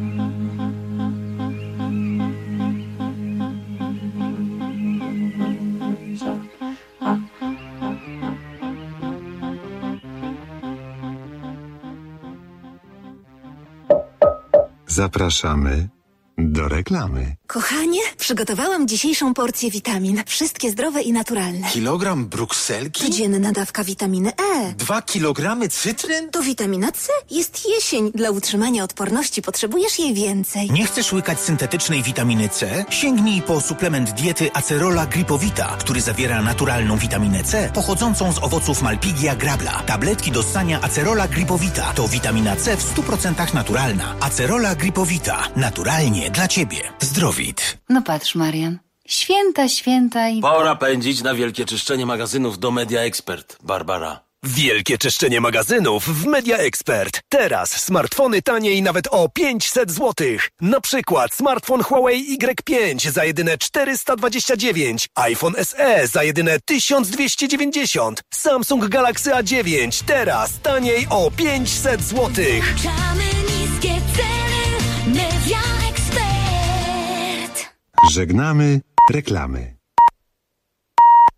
Zapraszamy do reklamy. Kochanie, przygotowałam dzisiejszą porcję witamin. Wszystkie zdrowe i naturalne. Kilogram brukselki? Codzienna dawka witaminy E. Dwa kilogramy cytryn? To witamina C. Jest jesień. Dla utrzymania odporności potrzebujesz jej więcej. Nie chcesz łykać syntetycznej witaminy C? Sięgnij po suplement diety Acerola Gripowita, który zawiera naturalną witaminę C pochodzącą z owoców Malpighia grabla. Tabletki do ssania Acerola Gripowita to witamina C w stu procentach naturalna. Acerola Gripowita. Naturalnie dla Ciebie. Zdrowit. No patrz, Marian. Święta, święta i... Pora pędzić na wielkie czyszczenie magazynów do Media Expert, Barbara. Wielkie czyszczenie magazynów w Media Expert. Teraz smartfony taniej nawet o pięćset złotych. Na przykład smartfon Huawei Y pięć za jedyne czterysta dwadzieścia dziewięć, iPhone S E za jedyne tysiąc dwieście dziewięćdziesiąt, Samsung Galaxy A dziewięć teraz taniej o pięćset złotych. Niskie ceny, Media Expert. Żegnamy reklamy.